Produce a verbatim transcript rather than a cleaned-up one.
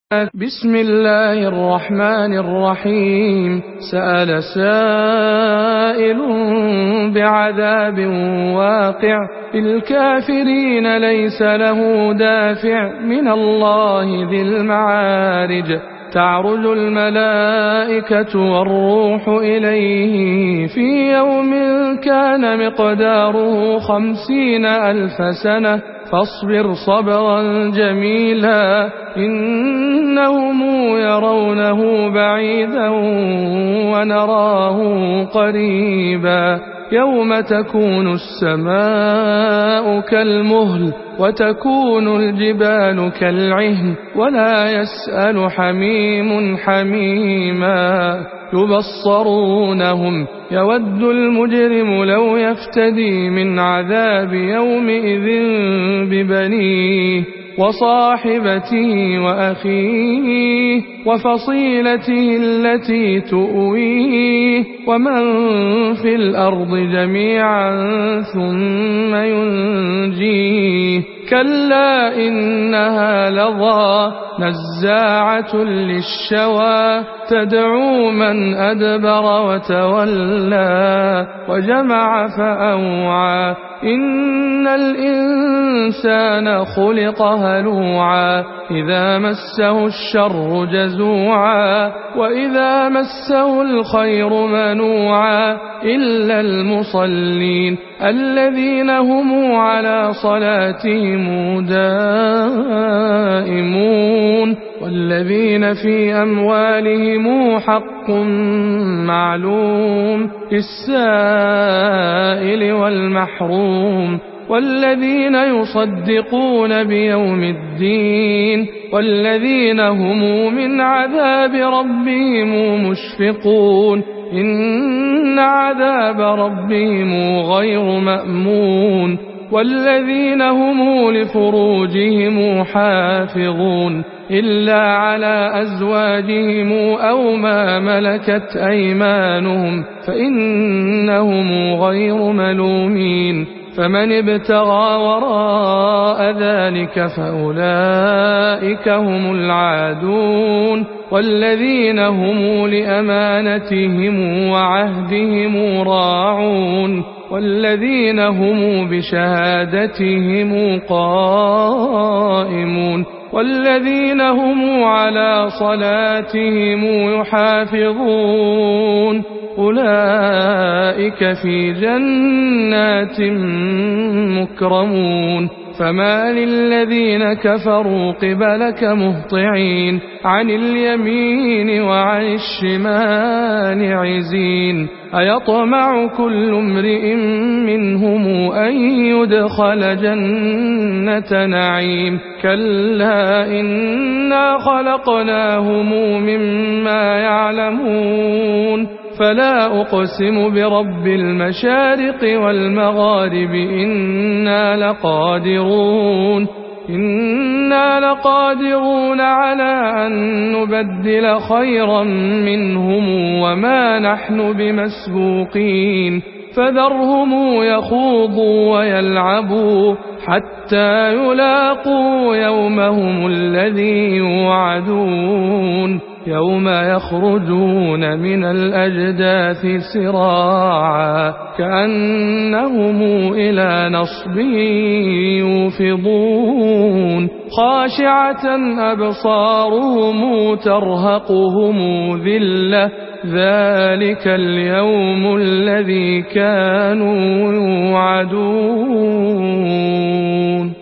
بسم الله الرحمن الرحيم. سأل سائل بعذاب واقع للكافرين ليس له دافع من الله ذي المعارج. تعرج الملائكة والروح إليه في يوم كان مقداره خمسين ألف سنة فاصبر صبرا جميلا إنهم يرونه بعيدا ونراه قريبا. يوم تكون السماء كالمهل وتكون الجبال كالعهن ولا يسأل حميم حميما. يبصرونهم يود المجرم لو يفتدي من عذاب يومئذ ببنيه وصاحبته وأخيه وفصيلته التي تؤويه ومن في الأرض جميعا ثم ينجيه. كلا إنها لظى نزاعة للشوى تدعو من أدبر وتولى وجمع فأوعى. إن الإنسان خلق هلوعا إذا مسه الشر جزوعا وإذا مسه الخير منوعا إلا المصلين الذين هم على صلاتهم دائمون والذين في أموالهم حق معلوم للسائل والمحروم والذين يصدقون بيوم الدين والذين هم من عذاب ربهم مشفقون. إن عذاب ربهم غير مأمون والذين هم لفروجهم حافظون إلا على أزواجهم أو ما ملكت أيمانهم فإنهم غير ملومين. فمن ابتغى وراء ذلك فأولئك هم العادون والذين هم لأمانتهم وعهدهم راعون والذين هم بشهادتهم قائمون والذين هم على صلاتهم يحافظون. أولئك في جنات مكرمون. فما للذين كفروا قبلك مهطعين عن اليمين وعن الشمال عزين. أيطمع كل امرئ منهم أن يدخل جنة نعيم كلا إنا خلقناهم مما يعلمون. فلا أقسم برب المشارق والمغارب إنا لقادرون إنا لقادرون على أن نبدل خيرا منهم وما نحن بمسبوقين. فذرهم يخوضوا ويلعبوا حتى يلاقوا يومهم الذي يوعدون يوم يخرجون من الأجداث سراعا كأنهم إلى نصب يوفضون. خاشعة أبصارهم ترهقهم ذلة ذلك اليوم الذي كانوا يوعدون.